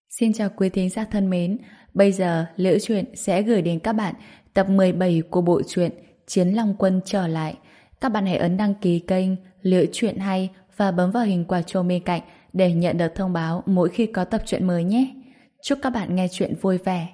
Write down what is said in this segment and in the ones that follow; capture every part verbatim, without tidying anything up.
Xin chào quý thính giả thân mến, bây giờ Liễu Chuyện sẽ gửi đến các bạn tập mười bảy của bộ truyện Chiến Long Quân trở lại. Các bạn hãy ấn đăng ký kênh Liễu Chuyện hay và bấm vào hình quả chuông bên cạnh để nhận được thông báo mỗi khi có tập truyện mới nhé. Chúc các bạn nghe chuyện vui vẻ.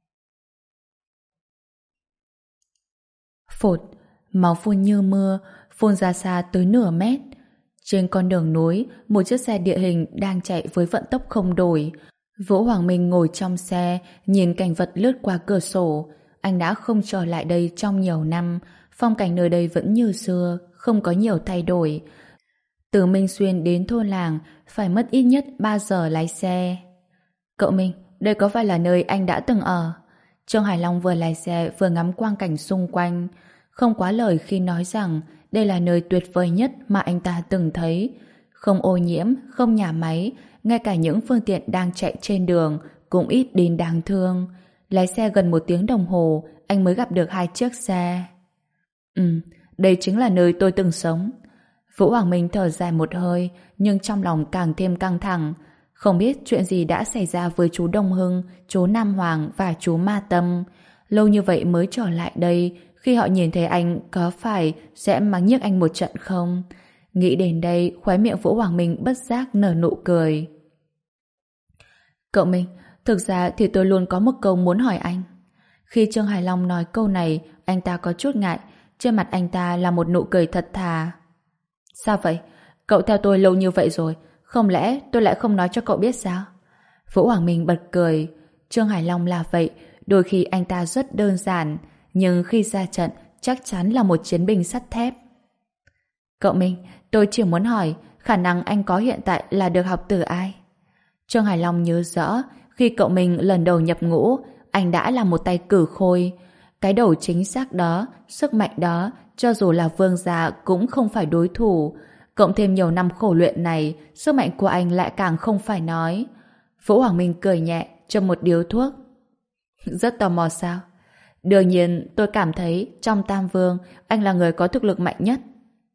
Phột, máu phun như mưa, phun ra xa tới nửa mét. Trên con đường núi, một chiếc xe địa hình đang chạy với vận tốc không đổi. Vũ Hoàng Minh ngồi trong xe, nhìn cảnh vật lướt qua cửa sổ. Anh đã không trở lại đây trong nhiều năm, phong cảnh nơi đây vẫn như xưa, không có nhiều thay đổi. Từ Minh Xuyên đến thôn làng phải mất ít nhất ba giờ lái xe. Cậu Minh, đây có phải là nơi anh đã từng ở? Trương Hải Long vừa lái xe vừa ngắm quang cảnh xung quanh, không quá lời khi nói rằng đây là nơi tuyệt vời nhất mà anh ta từng thấy. Không ô nhiễm, không nhà máy, ngay cả những phương tiện đang chạy trên đường cũng ít đến đáng thương. Lái xe gần một tiếng đồng hồ, anh mới gặp được hai chiếc xe. Ừ, đây chính là nơi tôi từng sống. Vũ Hoàng Minh thở dài một hơi, nhưng trong lòng càng thêm căng thẳng. Không biết chuyện gì đã xảy ra với chú Đông Hưng, chú Nam Hoàng và chú Ma Tâm. Lâu như vậy mới trở lại đây, khi họ nhìn thấy anh có phải sẽ mắng nhiếc anh một trận không? Nghĩ đến đây, khóe miệng Vũ Hoàng Minh bất giác nở nụ cười. Cậu Minh, thực ra thì tôi luôn có một câu muốn hỏi anh. Khi Trương Hải Long nói câu này, anh ta có chút ngại, trên mặt anh ta là một nụ cười thật thà. Sao vậy? Cậu theo tôi lâu như vậy rồi, không lẽ tôi lại không nói cho cậu biết sao? Vũ Hoàng Minh bật cười. Trương Hải Long là vậy, đôi khi anh ta rất đơn giản, nhưng khi ra trận chắc chắn là một chiến binh sắt thép. Cậu Minh, tôi chỉ muốn hỏi, khả năng anh có hiện tại là được học từ ai? Trương Hải Long nhớ rõ, khi cậu Minh lần đầu nhập ngũ, anh đã là một tay cử khôi. Cái đầu chính xác đó, sức mạnh đó, cho dù là vương gia cũng không phải đối thủ. Cộng thêm nhiều năm khổ luyện này, sức mạnh của anh lại càng không phải nói. Vũ Hoàng Minh cười nhẹ, châm một điếu thuốc. Rất tò mò sao? Đương nhiên, tôi cảm thấy trong Tam Vương, anh là người có thực lực mạnh nhất.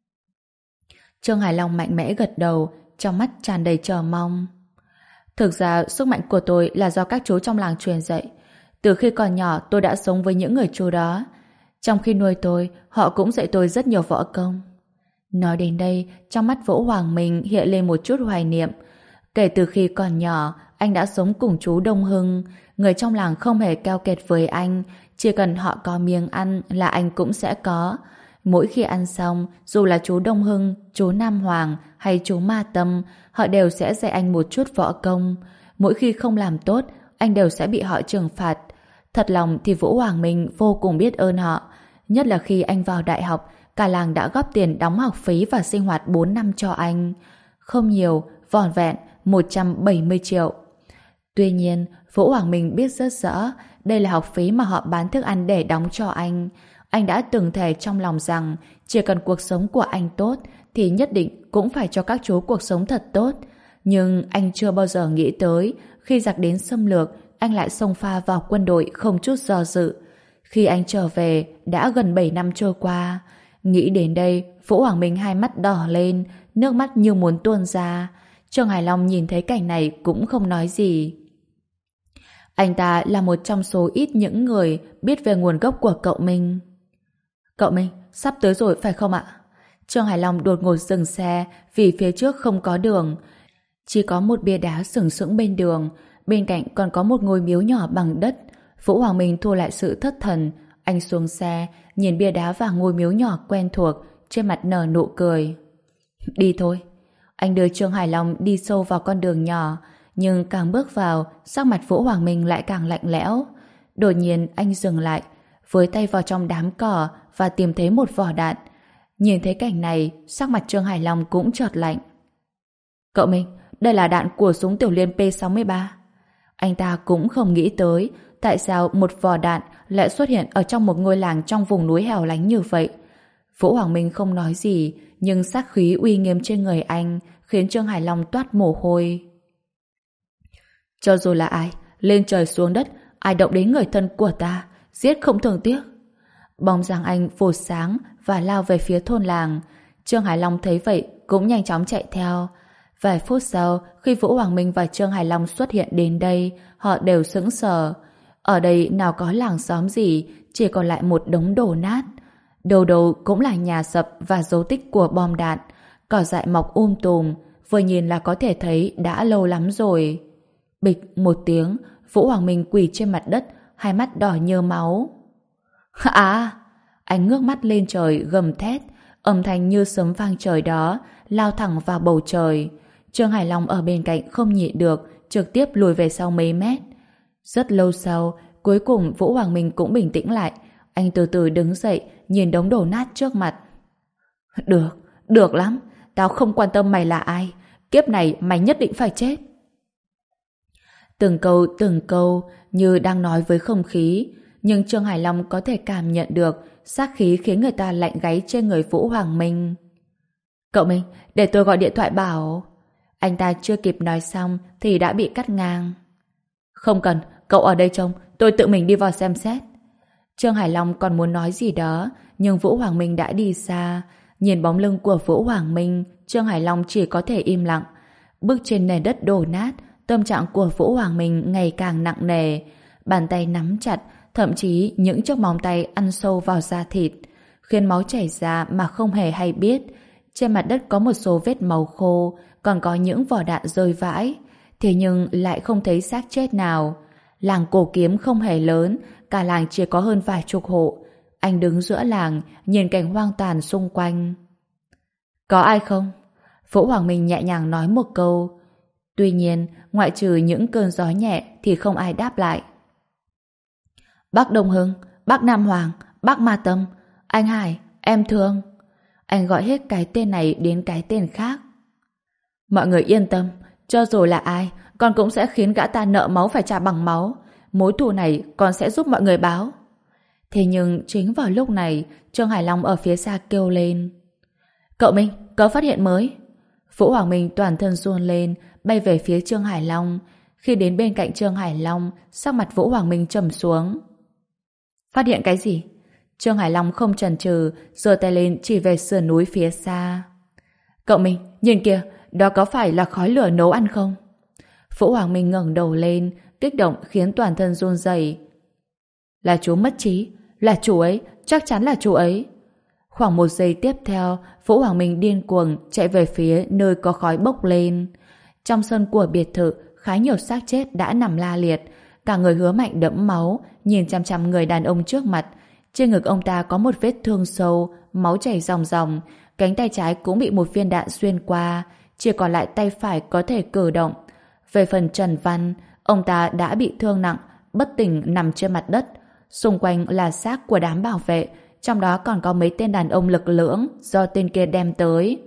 Trương Hải Long mạnh mẽ gật đầu, trong mắt tràn đầy chờ mong. Thực ra, sức mạnh của tôi là do các chú trong làng truyền dạy. Từ khi còn nhỏ, tôi đã sống với những người chú đó. Trong khi nuôi tôi, họ cũng dạy tôi rất nhiều võ công. Nói đến đây, trong mắt Vũ Hoàng Minh hiện lên một chút hoài niệm. Kể từ khi còn nhỏ, anh đã sống cùng chú Đông Hưng. Người trong làng không hề keo kiệt với anh, chỉ cần họ có miếng ăn là anh cũng sẽ có. Mỗi khi ăn xong, dù là chú Đông Hưng, chú Nam Hoàng hay chú Ma Tâm, họ đều sẽ dạy anh một chút võ công. Mỗi khi không làm tốt, anh đều sẽ bị họ trừng phạt. Thật lòng thì Vũ Hoàng Minh vô cùng biết ơn họ. Nhất là khi anh vào đại học, cả làng đã góp tiền đóng học phí và sinh hoạt bốn năm cho anh. Không nhiều, vỏn vẹn một trăm bảy mươi triệu. Tuy nhiên, Vũ Hoàng Minh biết rất rõ đây là học phí mà họ bán thức ăn để đóng cho anh. Anh đã từng thề trong lòng rằng chỉ cần cuộc sống của anh tốt thì nhất định cũng phải cho các chú cuộc sống thật tốt. Nhưng anh chưa bao giờ nghĩ tới khi giặc đến xâm lược, anh lại xông pha vào quân đội không chút do dự. Khi anh trở về, đã gần bảy năm trôi qua. Nghĩ đến đây, Vũ Hoàng Minh hai mắt đỏ lên, nước mắt như muốn tuôn ra. Trương Hải Long nhìn thấy cảnh này cũng không nói gì. Anh ta là một trong số ít những người biết về nguồn gốc của cậu Minh. Cậu Minh, sắp tới rồi phải không ạ? Trương Hải Long đột ngột dừng xe vì phía trước không có đường. Chỉ có một bia đá sừng sững bên đường, bên cạnh còn có một ngôi miếu nhỏ bằng đất. Vũ Hoàng Minh thu lại sự thất thần. Anh xuống xe, nhìn bia đá và ngôi miếu nhỏ quen thuộc, trên mặt nở nụ cười. Đi thôi. Anh đưa Trương Hải Long đi sâu vào con đường nhỏ, nhưng càng bước vào, sắc mặt Vũ Hoàng Minh lại càng lạnh lẽo. Đột nhiên anh dừng lại, với tay vào trong đám cỏ và tìm thấy một vỏ đạn. Nhìn thấy cảnh này, sắc mặt Trương Hải Long cũng chợt lạnh. Cậu Minh, đây là đạn của súng tiểu liên P sáu mươi ba. Anh ta cũng không nghĩ tới tại sao một vỏ đạn lại xuất hiện ở trong một ngôi làng trong vùng núi hẻo lánh như vậy. Vũ Hoàng Minh không nói gì, nhưng sát khí uy nghiêm trên người anh khiến Trương Hải Long toát mồ hôi. Cho dù là ai, lên trời xuống đất, ai động đến người thân của ta, giết không thường tiếc. Bóng dáng anh vụt sáng và lao về phía thôn làng. Trương Hải Long thấy vậy cũng nhanh chóng chạy theo. Vài phút sau, khi Vũ Hoàng Minh và Trương Hải Long xuất hiện đến đây, họ đều sững sờ. Ở đây nào có làng xóm gì, chỉ còn lại một đống đổ nát. Đầu đầu cũng là nhà sập và dấu tích của bom đạn. Cỏ dại mọc um tùm, vừa nhìn là có thể thấy đã lâu lắm rồi. Bịch một tiếng, Vũ Hoàng Minh quỳ trên mặt đất, hai mắt đỏ như máu. À! Anh ngước mắt lên trời gầm thét, âm thanh như sấm vang trời đó, lao thẳng vào bầu trời. Trương Hải Long ở bên cạnh không nhịn được, trực tiếp lùi về sau mấy mét. Rất lâu sau, cuối cùng Vũ Hoàng Minh cũng bình tĩnh lại. Anh từ từ đứng dậy, nhìn đống đổ nát trước mặt. Được, được lắm. Tao không quan tâm mày là ai. Kiếp này mày nhất định phải chết. Từng câu, từng câu như đang nói với không khí. Nhưng Trương Hải Long có thể cảm nhận được sát khí khiến người ta lạnh gáy trên người Vũ Hoàng Minh. Cậu Minh, để tôi gọi điện thoại bảo... Anh ta chưa kịp nói xong thì đã bị cắt ngang. Không cần, cậu ở đây trông, tôi tự mình đi vào xem xét. Trương Hải Long còn muốn nói gì đó, nhưng Vũ Hoàng Minh đã đi xa. Nhìn bóng lưng của Vũ Hoàng Minh, Trương Hải Long chỉ có thể im lặng. Bước trên nền đất đổ nát, tâm trạng của Vũ Hoàng Minh ngày càng nặng nề. Bàn tay nắm chặt, thậm chí những chiếc móng tay ăn sâu vào da thịt, khiến máu chảy ra mà không hề hay biết. Trên mặt đất có một số vết máu khô, còn có những vỏ đạn rơi vãi. Thế nhưng lại không thấy xác chết nào. Làng Cổ Kiếm không hề lớn, cả làng chỉ có hơn vài chục hộ. Anh đứng giữa làng, nhìn cảnh hoang tàn xung quanh. Có ai không? Vũ Hoàng Minh nhẹ nhàng nói một câu. Tuy nhiên, ngoại trừ những cơn gió nhẹ thì không ai đáp lại. Bác Đông Hưng, bác Nam Hoàng, bác Ma Tâm, anh Hải, em Thương. Anh gọi hết cái tên này đến cái tên khác. Mọi người yên tâm, cho dù là ai, con cũng sẽ khiến gã ta nợ máu phải trả bằng máu. Mối thù này con sẽ giúp mọi người báo. Thế nhưng chính vào lúc này, Trương Hải Long ở phía xa kêu lên. Cậu Minh, có phát hiện mới. Vũ Hoàng Minh toàn thân run lên, bay về phía Trương Hải Long. Khi đến bên cạnh Trương Hải Long, sắc mặt Vũ Hoàng Minh trầm xuống. Phát hiện cái gì? Trương Hải Long không chần chừ, giơ tay lên chỉ về sườn núi phía xa. Cậu Minh, nhìn kìa, đó có phải là khói lửa nấu ăn không? Vũ Hoàng Minh ngẩng đầu lên, kích động khiến toàn thân run rẩy. Là chú mất trí, là chú ấy, chắc chắn là chú ấy. Khoảng một giây tiếp theo, Vũ Hoàng Minh điên cuồng chạy về phía nơi có khói bốc lên. Trong sân của biệt thự, khá nhiều xác chết đã nằm la liệt. Cả người Hứa Mạnh đẫm máu, nhìn chằm chằm người đàn ông trước mặt. Trên ngực ông ta có một vết thương sâu, máu chảy ròng ròng. Cánh tay trái cũng bị một viên đạn xuyên qua, chỉ còn lại tay phải có thể cử động. Về phần Trần Văn, ông ta đã bị thương nặng, bất tỉnh nằm trên mặt đất. Xung quanh là xác của đám bảo vệ, trong đó còn có mấy tên đàn ông lực lưỡng do tên kia đem tới.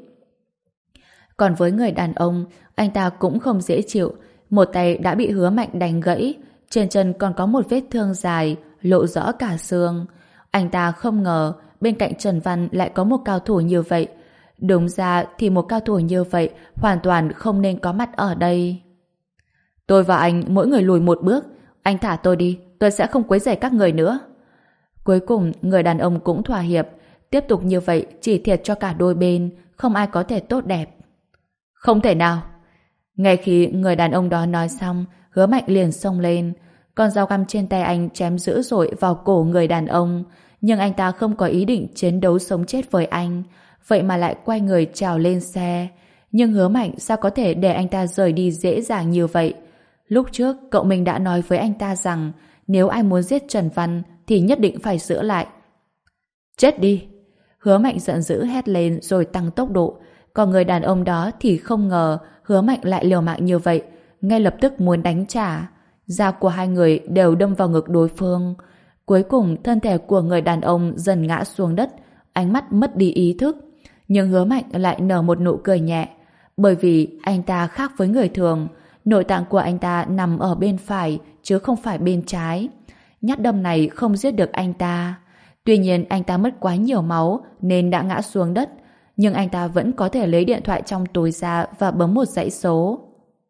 Còn với người đàn ông, anh ta cũng không dễ chịu. Một tay đã bị Hứa Mạnh đánh gãy, trên chân còn có một vết thương dài, lộ rõ cả xương. Anh ta không ngờ bên cạnh Trần Văn lại có một cao thủ như vậy. Đúng ra thì một cao thủ như vậy hoàn toàn không nên có mặt ở đây. Tôi và anh mỗi người lùi một bước. Anh thả tôi đi, tôi sẽ không quấy rầy các người nữa. Cuối cùng người đàn ông cũng thỏa hiệp. Tiếp tục như vậy chỉ thiệt cho cả đôi bên, không ai có thể tốt đẹp. Không thể nào. Ngay khi người đàn ông đó nói xong, Hứa Mạnh liền xông lên. Con dao găm trên tay anh chém dữ dội vào cổ người đàn ông. Nhưng anh ta không có ý định chiến đấu sống chết với anh, vậy mà lại quay người trèo lên xe. Nhưng Hứa Mạnh sao có thể để anh ta rời đi dễ dàng như vậy? Lúc trước cậu mình đã nói với anh ta rằng nếu ai muốn giết Trần Văn thì nhất định phải giữ lại. Chết đi! Hứa Mạnh giận dữ hét lên rồi tăng tốc độ. Còn người đàn ông đó thì không ngờ Hứa Mạnh lại liều mạng như vậy, ngay lập tức muốn đánh trả. Da của hai người đều đâm vào ngực đối phương. Cuối cùng thân thể của người đàn ông dần ngã xuống đất, ánh mắt mất đi ý thức. Nhưng Hứa Mạnh lại nở một nụ cười nhẹ, bởi vì anh ta khác với người thường. Nội tạng của anh ta nằm ở bên phải chứ không phải bên trái. Nhát đâm này không giết được anh ta. Tuy nhiên anh ta mất quá nhiều máu nên đã ngã xuống đất, nhưng anh ta vẫn có thể lấy điện thoại trong túi ra và bấm một dãy số.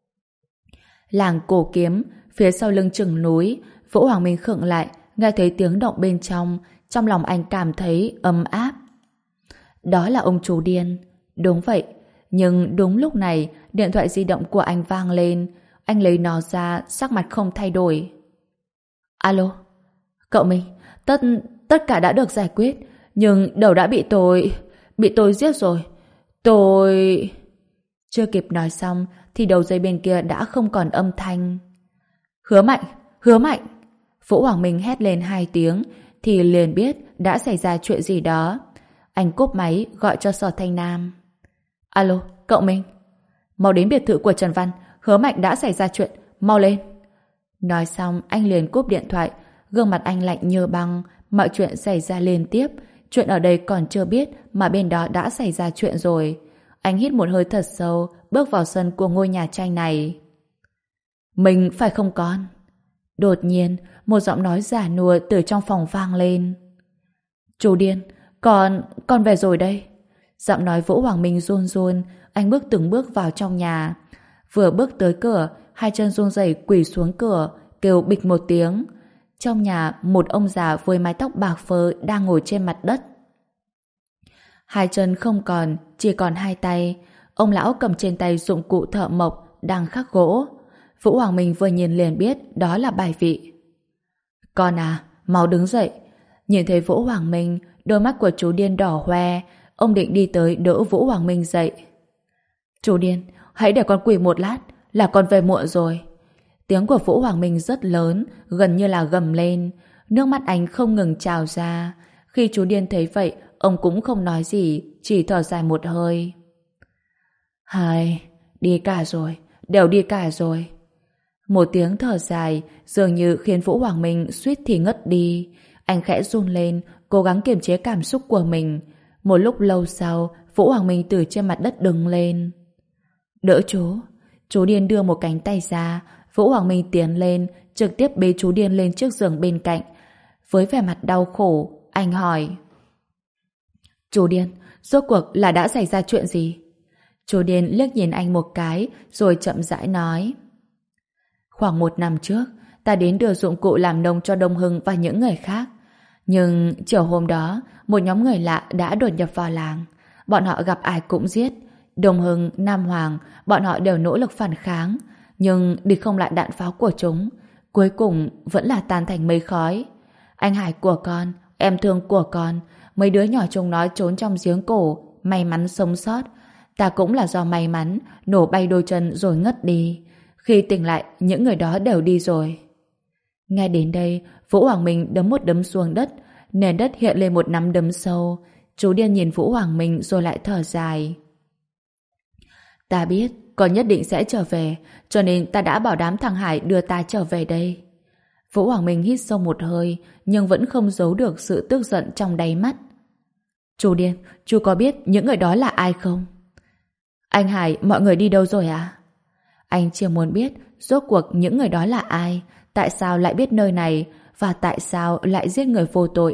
Làng Cổ Kiếm, phía sau lưng chừng núi. Vũ Hoàng Minh khựng lại, nghe thấy tiếng động bên trong. Trong lòng anh cảm thấy ấm áp. Đó là ông chú điên. Đúng vậy, Nhưng đúng lúc này, điện thoại di động của anh vang lên. Anh lấy nó ra, sắc mặt không thay đổi. Alo, cậu Minh, tất tất cả đã được giải quyết, nhưng đầu đã bị tôi bị tôi giết rồi. Tôi... Chưa kịp nói xong thì đầu dây bên kia đã không còn âm thanh. Hứa Mạnh, Hứa Mạnh. Vũ Hoàng Minh hét lên hai tiếng thì liền biết đã xảy ra chuyện gì đó. Anh cúp máy gọi cho Sở Thanh Nam. Alo, cậu Minh, mau đến biệt thự của Trần Văn, Hứa Mạnh đã xảy ra chuyện, mau lên. Nói xong anh liền cúp điện thoại, gương mặt anh lạnh như băng. Mọi chuyện xảy ra liên tiếp, chuyện ở đây còn chưa biết mà bên đó đã xảy ra chuyện rồi. Anh hít một hơi thật sâu, bước vào sân của ngôi nhà tranh này. Mình phải không con? Đột nhiên, một giọng nói giả nua từ trong phòng vang lên. Chú điên, con, con về rồi đây. Giọng nói Vũ Hoàng Minh run run, anh bước từng bước vào trong nhà. Vừa bước tới cửa, hai chân run rẩy quỳ xuống cửa, kêu bịch một tiếng. Trong nhà, một ông già với mái tóc bạc phơ đang ngồi trên mặt đất. Hai chân không còn, chỉ còn hai tay. Ông lão cầm trên tay dụng cụ thợ mộc đang khắc gỗ. Vũ Hoàng Minh vừa nhìn liền biết đó là bài vị. Con à, mau đứng dậy. Nhìn thấy Vũ Hoàng Minh, đôi mắt của chú điên đỏ hoe. Ông định đi tới đỡ Vũ Hoàng Minh dậy. Chú điên, hãy để con quỳ một lát, là con về muộn rồi. Tiếng của Vũ Hoàng Minh rất lớn, gần như là gầm lên. Nước mắt anh không ngừng trào ra. Khi chú điên thấy vậy, ông cũng không nói gì, chỉ thở dài một hơi. Hai, đi cả rồi, đều đi cả rồi. Một tiếng thở dài dường như khiến Vũ Hoàng Minh suýt thì ngất đi. Anh khẽ run lên, cố gắng kiềm chế cảm xúc của mình. Một lúc lâu sau, Vũ Hoàng Minh từ trên mặt đất đứng lên. Đỡ chú. Chú điên đưa một cánh tay ra. Vũ Hoàng Minh tiến lên, trực tiếp bế chú điên lên chiếc giường bên cạnh. Với vẻ mặt đau khổ, anh hỏi. Chú điên, rốt cuộc là đã xảy ra chuyện gì? Chú điên liếc nhìn anh một cái, rồi chậm rãi nói. Khoảng một năm trước, ta đến đưa dụng cụ làm nông cho Đông Hưng và những người khác. Nhưng chiều hôm đó, một nhóm người lạ đã đột nhập vào làng. Bọn họ gặp ai cũng giết. Đông Hưng, Nam Hoàng, bọn họ đều nỗ lực phản kháng. Nhưng địch không lại đạn pháo của chúng. Cuối cùng vẫn là tan thành mây khói. Anh Hải của con, em thương của con, mấy đứa nhỏ chúng nó trốn trong giếng cổ, may mắn sống sót. Ta cũng là do may mắn, nổ bay đôi chân rồi ngất đi. Khi tỉnh lại, những người đó đều đi rồi. Nghe đến đây, Vũ Hoàng Minh đấm một đấm xuống đất, nền đất hiện lên một nắm đấm sâu. Chú điên nhìn Vũ Hoàng Minh rồi lại thở dài. Ta biết con nhất định sẽ trở về, cho nên ta đã bảo đám thằng Hải đưa ta trở về đây. Vũ Hoàng Minh hít sâu một hơi, nhưng vẫn không giấu được sự tức giận trong đáy mắt. Chú điên, chú có biết những người đó là ai không? Anh Hải, mọi người đi đâu rồi à? Anh chỉ muốn biết rốt cuộc những người đó là ai, tại sao lại biết nơi này, và tại sao lại giết người vô tội.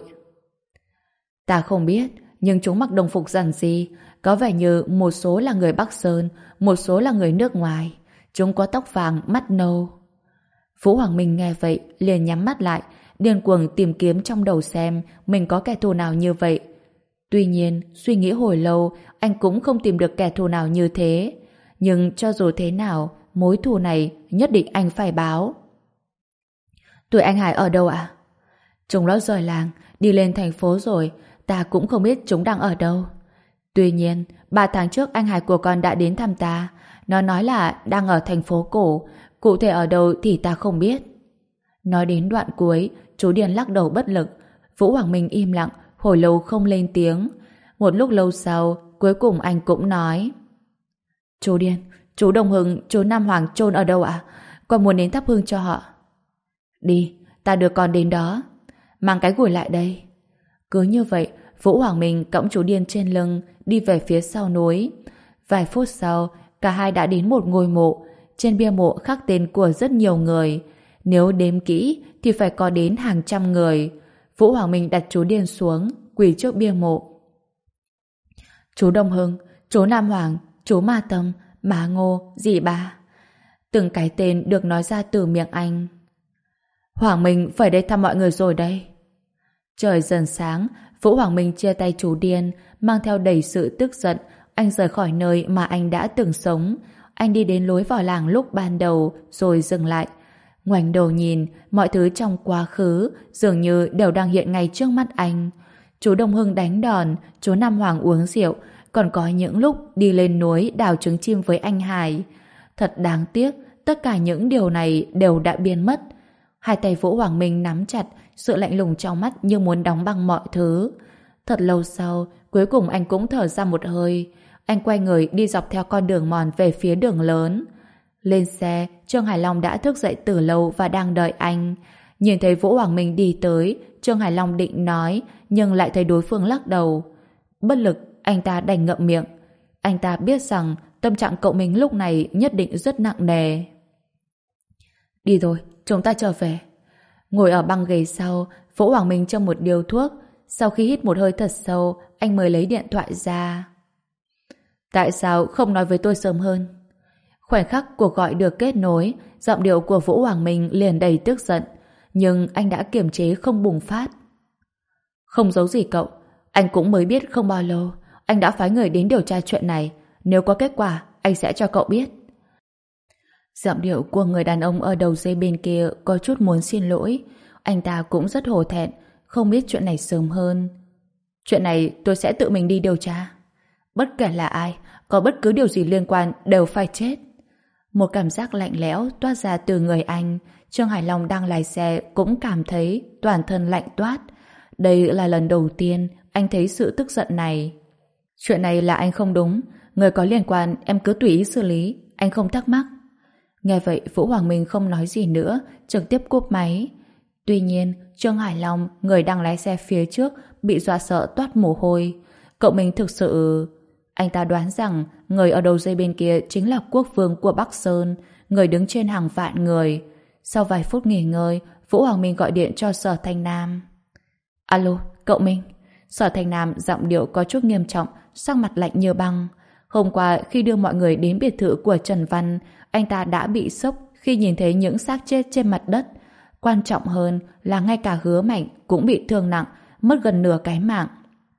Ta không biết, nhưng chúng mặc đồng phục giản dị, có vẻ như một số là người Bắc Sơn, một số là người nước ngoài. Chúng có tóc vàng, mắt nâu. Vũ Hoàng Minh nghe vậy, liền nhắm mắt lại, điên cuồng tìm kiếm trong đầu xem mình có kẻ thù nào như vậy. Tuy nhiên, suy nghĩ hồi lâu, anh cũng không tìm được kẻ thù nào như thế. Nhưng cho dù thế nào, mối thù này nhất định anh phải báo. Tụi anh Hải ở đâu ạ? Chúng nó rời làng, đi lên thành phố rồi, ta cũng không biết chúng đang ở đâu. Tuy nhiên, ba tháng trước anh Hải của con đã đến thăm ta. Nó nói là đang ở thành phố cổ, cụ thể ở đâu thì ta không biết. Nói đến đoạn cuối, chú điên lắc đầu bất lực. Vũ Hoàng Minh im lặng, hồi lâu không lên tiếng. Một lúc lâu sau, cuối cùng anh cũng nói. Chú điên, chú Đông Hưng, chú Nam Hoàng chôn ở đâu ạ? Con muốn đến thắp hương cho họ. Đi, ta đưa con đến đó. Mang cái gùi lại đây. Cứ như vậy, Vũ Hoàng Minh cõng chú điên trên lưng, đi về phía sau núi. Vài phút sau, cả hai đã đến một ngôi mộ. Trên bia mộ khắc tên của rất nhiều người. Nếu đếm kỹ thì phải có đến hàng trăm người. Vũ Hoàng Minh đặt chú điên xuống, quỳ trước bia mộ. Chú Đông Hưng, chú Nam Hoàng, chú Ma Tâm, Má Ngô, dì Ba. Từng cái tên được nói ra từ miệng anh. Hoàng Minh phải đây thăm mọi người rồi đây. Trời dần sáng, Vũ Hoàng Minh chia tay chú điên, mang theo đầy sự tức giận, anh rời khỏi nơi mà anh đã từng sống. Anh đi đến lối vào làng lúc ban đầu rồi dừng lại. Ngoảnh đầu nhìn, mọi thứ trong quá khứ dường như đều đang hiện ngay trước mắt anh. Chú Đông Hưng đánh đòn, chú Nam Hoàng uống rượu, còn có những lúc đi lên núi đào trứng chim với anh Hải. Thật đáng tiếc, tất cả những điều này đều đã biến mất. Hai tay Vũ Hoàng Minh nắm chặt, sự lạnh lùng trong mắt như muốn đóng băng mọi thứ. Thật lâu sau, cuối cùng anh cũng thở ra một hơi. Anh quay người đi dọc theo con đường mòn về phía đường lớn. Lên xe, Trương Hải Long đã thức dậy từ lâu và đang đợi anh. Nhìn thấy Vũ Hoàng Minh đi tới, Trương Hải Long định nói, nhưng lại thấy đối phương lắc đầu. Bất lực, anh ta đành ngậm miệng. Anh ta biết rằng tâm trạng cậu mình lúc này nhất định rất nặng nề. Đi rồi, chúng ta trở về. Ngồi ở băng ghế sau, Vũ Hoàng Minh châm một điếu thuốc. Sau khi hít một hơi thật sâu, anh mới lấy điện thoại ra. Tại sao không nói với tôi sớm hơn? Khoảnh khắc cuộc gọi được kết nối, giọng điệu của Vũ Hoàng Minh liền đầy tức giận, nhưng anh đã kiềm chế không bùng phát. Không giấu gì cậu, anh cũng mới biết không bao lâu. Anh đã phái người đến điều tra chuyện này. Nếu có kết quả, anh sẽ cho cậu biết. Giọng điệu của người đàn ông ở đầu dây bên kia có chút muốn xin lỗi. Anh ta cũng rất hổ thẹn, không biết chuyện này sớm hơn. Chuyện này tôi sẽ tự mình đi điều tra. Bất kể là ai, có bất cứ điều gì liên quan đều phải chết. Một cảm giác lạnh lẽo toát ra từ người anh. Trương Hải Long đang lái xe cũng cảm thấy toàn thân lạnh toát. Đây là lần đầu tiên anh thấy sự tức giận này. Chuyện này là anh không đúng. Người có liên quan em cứ tùy ý xử lý. Anh không thắc mắc. Nghe vậy Vũ Hoàng Minh không nói gì nữa, trực tiếp cúp máy. Tuy nhiên Trương Hải Long, người đang lái xe phía trước, bị dọa sợ toát mồ hôi. Cậu mình thực sự... Anh ta đoán rằng người ở đầu dây bên kia chính là quốc vương của Bắc Sơn, người đứng trên hàng vạn người. Sau vài phút nghỉ ngơi, Vũ Hoàng Minh gọi điện cho Sở Thanh Nam. Alo, cậu Minh. Sở Thanh Nam giọng điệu có chút nghiêm trọng, sắc mặt lạnh như băng. Hôm qua khi đưa mọi người đến biệt thự của Trần Văn, anh ta đã bị sốc khi nhìn thấy những xác chết trên mặt đất. Quan trọng hơn là ngay cả Hứa Mạnh cũng bị thương nặng, mất gần nửa cái mạng.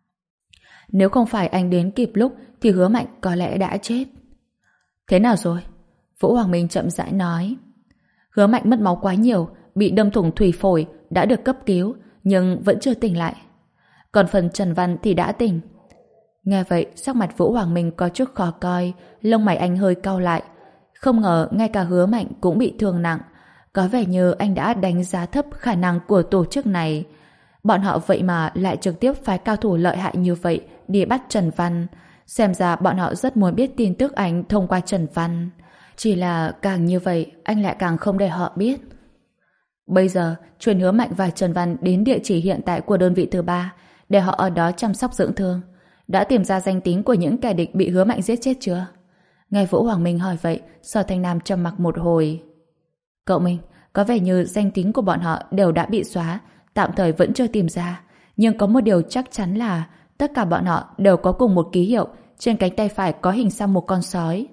Nếu không phải anh đến kịp lúc thì Hứa Mạnh có lẽ đã chết. Thế nào rồi? Vũ Hoàng Minh chậm rãi nói. Hứa Mạnh mất máu quá nhiều, bị đâm thủng thủy phổi, đã được cấp cứu, nhưng vẫn chưa tỉnh lại. Còn phần Trần Văn thì đã tỉnh. Nghe vậy, sắc mặt Vũ Hoàng Minh có chút khó coi, lông mày anh hơi cau lại. Không ngờ ngay cả Hứa Mạnh cũng bị thương nặng. Có vẻ như anh đã đánh giá thấp khả năng của tổ chức này. Bọn họ vậy mà lại trực tiếp phái cao thủ lợi hại như vậy đi bắt Trần Văn. Xem ra bọn họ rất muốn biết tin tức anh thông qua Trần Văn. Chỉ là càng như vậy, anh lại càng không để họ biết. Bây giờ, truyền Hứa Mạnh và Trần Văn đến địa chỉ hiện tại của đơn vị thứ ba, để họ ở đó chăm sóc dưỡng thương. Đã tìm ra danh tính của những kẻ địch bị Hứa Mạnh giết chết chưa? Nghe Vũ Hoàng Minh hỏi vậy, Sở Thanh Nam trầm mặc một hồi. Cậu Minh, có vẻ như danh tính của bọn họ đều đã bị xóa, tạm thời vẫn chưa tìm ra. Nhưng có một điều chắc chắn là tất cả bọn họ đều có cùng một ký hiệu, trên cánh tay phải có hình xăm một con sói.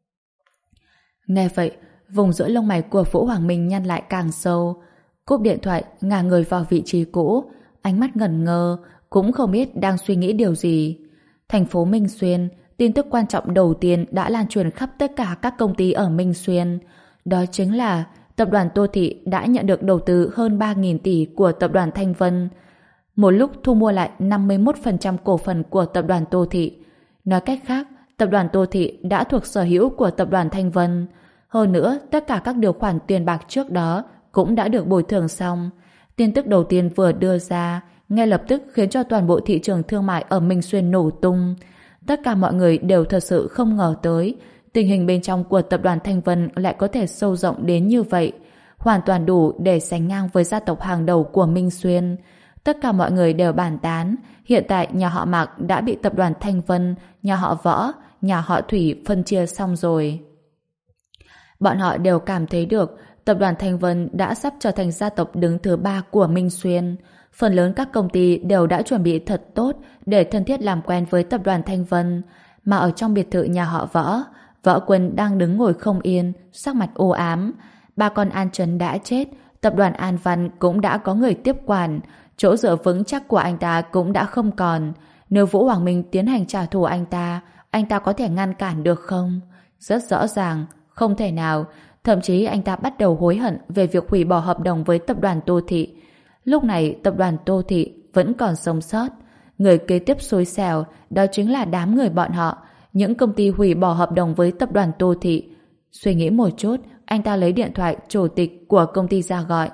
Nghe vậy, vùng giữa lông mày của Vũ Hoàng Minh nhăn lại càng sâu. Cúp điện thoại, ngả người vào vị trí cũ, ánh mắt ngẩn ngơ, cũng không biết đang suy nghĩ điều gì. Thành phố Minh Xuyên, tin tức quan trọng đầu tiên đã lan truyền khắp tất cả các công ty ở Minh Xuyên. Đó chính là tập đoàn Tô Thị đã nhận được đầu tư hơn ba nghìn tỷ của tập đoàn Thanh Vân. Một lúc thu mua lại năm mươi mốt phần trăm cổ phần của tập đoàn Tô Thị. Nói cách khác, tập đoàn Tô Thị đã thuộc sở hữu của tập đoàn Thanh Vân. Hơn nữa, tất cả các điều khoản tiền bạc trước đó cũng đã được bồi thường xong. Tin tức đầu tiên vừa đưa ra, ngay lập tức khiến cho toàn bộ thị trường thương mại ở Minh Xuyên nổ tung. Tất cả mọi người đều thật sự không ngờ tới tình hình bên trong của tập đoàn Thanh Vân lại có thể sâu rộng đến như vậy, hoàn toàn đủ để sánh ngang với gia tộc hàng đầu của Minh Xuyên. Tất cả mọi người đều bàn tán, hiện tại nhà họ Mạc đã bị tập đoàn Thanh Vân, nhà họ Võ, nhà họ Thủy phân chia xong rồi. Bọn họ đều cảm thấy được tập đoàn Thanh Vân đã sắp trở thành gia tộc đứng thứ ba của Minh Xuyên. Phần lớn các công ty đều đã chuẩn bị thật tốt để thân thiết làm quen với tập đoàn Thanh Vân. Mà ở trong biệt thự nhà họ Võ, Võ Quân đang đứng ngồi không yên, sắc mặt u ám. Ba con An Trấn đã chết, tập đoàn An Văn cũng đã có người tiếp quản, chỗ dựa vững chắc của anh ta cũng đã không còn. Nếu Vũ Hoàng Minh tiến hành trả thù anh ta, anh ta có thể ngăn cản được không? Rất rõ ràng, không thể nào. Thậm chí anh ta bắt đầu hối hận về việc hủy bỏ hợp đồng với tập đoàn Tô Thị. Lúc này tập đoàn Tô Thị vẫn còn sống sót. Người kế tiếp xui xẻo đó chính là đám người bọn họ, những công ty hủy bỏ hợp đồng với tập đoàn Tô Thị. Suy nghĩ một chút, anh ta lấy điện thoại chủ tịch của công ty ra gọi.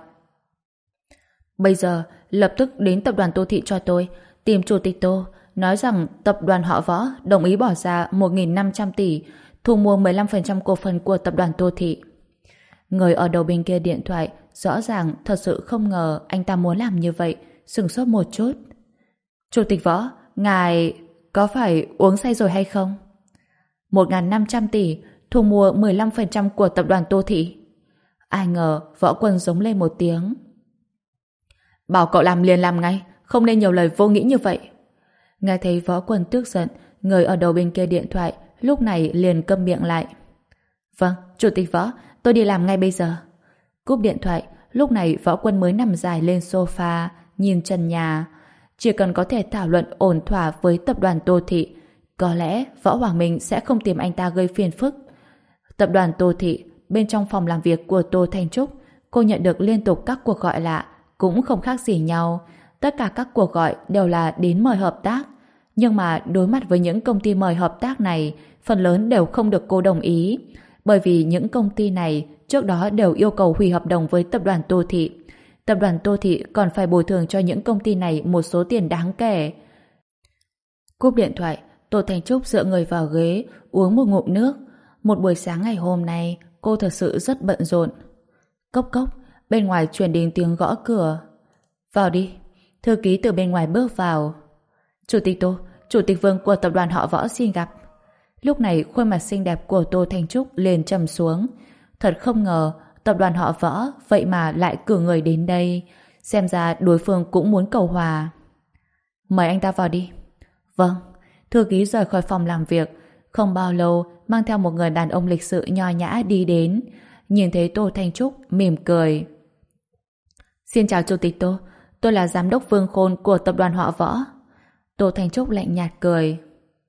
Bây giờ, lập tức đến tập đoàn Tô Thị cho tôi, tìm chủ tịch Tô, nói rằng tập đoàn họ Võ đồng ý bỏ ra một nghìn năm trăm tỷ, thu mua mười lăm phần trăm cổ phần của tập đoàn Tô Thị. Người ở đầu bên kia điện thoại rõ ràng thật sự không ngờ anh ta muốn làm như vậy, sửng sốt một chút. Chủ tịch Võ, ngài có phải uống say rồi hay không? một nghìn năm trăm tỷ, thu mua mười lăm phần trăm của tập đoàn Tô Thị. Ai ngờ Võ Quân giống lên một tiếng. Bảo cậu làm liền làm ngay, không nên nhiều lời vô nghĩa như vậy. Nghe thấy Võ Quân tức giận, người ở đầu bên kia điện thoại lúc này liền câm miệng lại. Vâng, chủ tịch Võ, tôi đi làm ngay bây giờ. Cúp điện thoại, lúc này Võ Quân mới nằm dài lên sofa, nhìn trần nhà. Chỉ cần có thể thảo luận ổn thỏa với tập đoàn Tô Thị, có lẽ Võ Hoàng Minh sẽ không tìm anh ta gây phiền phức. Tập đoàn Tô Thị, bên trong phòng làm việc của Tô Thanh Trúc, cô nhận được liên tục các cuộc gọi lạ, cũng không khác gì nhau. Tất cả các cuộc gọi đều là đến mời hợp tác. Nhưng mà đối mặt với những công ty mời hợp tác này, phần lớn đều không được cô đồng ý. Bởi vì những công ty này trước đó đều yêu cầu hủy hợp đồng với tập đoàn Tô Thị. Tập đoàn Tô Thị còn phải bồi thường cho những công ty này một số tiền đáng kể. Cúp điện thoại, Tô Thanh Trúc dựa người vào ghế, uống một ngụm nước. Một buổi sáng ngày hôm nay, cô thật sự rất bận rộn. Cốc cốc, bên ngoài truyền đến tiếng gõ cửa. Vào đi. Thư ký từ bên ngoài bước vào. Chủ tịch Tô, chủ tịch Vương của tập đoàn họ Võ xin gặp. Lúc này khuôn mặt xinh đẹp của Tô Thanh Trúc liền trầm xuống. Thật không ngờ tập đoàn họ Võ vậy mà lại cử người đến đây. Xem ra đối phương cũng muốn cầu hòa. Mời anh ta vào đi. Vâng. Thư ký rời khỏi phòng làm việc. Không bao lâu mang theo một người đàn ông lịch sự nho nhã đi đến. Nhìn thấy Tô Thanh Trúc mỉm cười. Xin chào chủ tịch Tô, tôi là giám đốc Vương Khôn của tập đoàn họ Võ. Tô Thanh Trúc lạnh nhạt cười.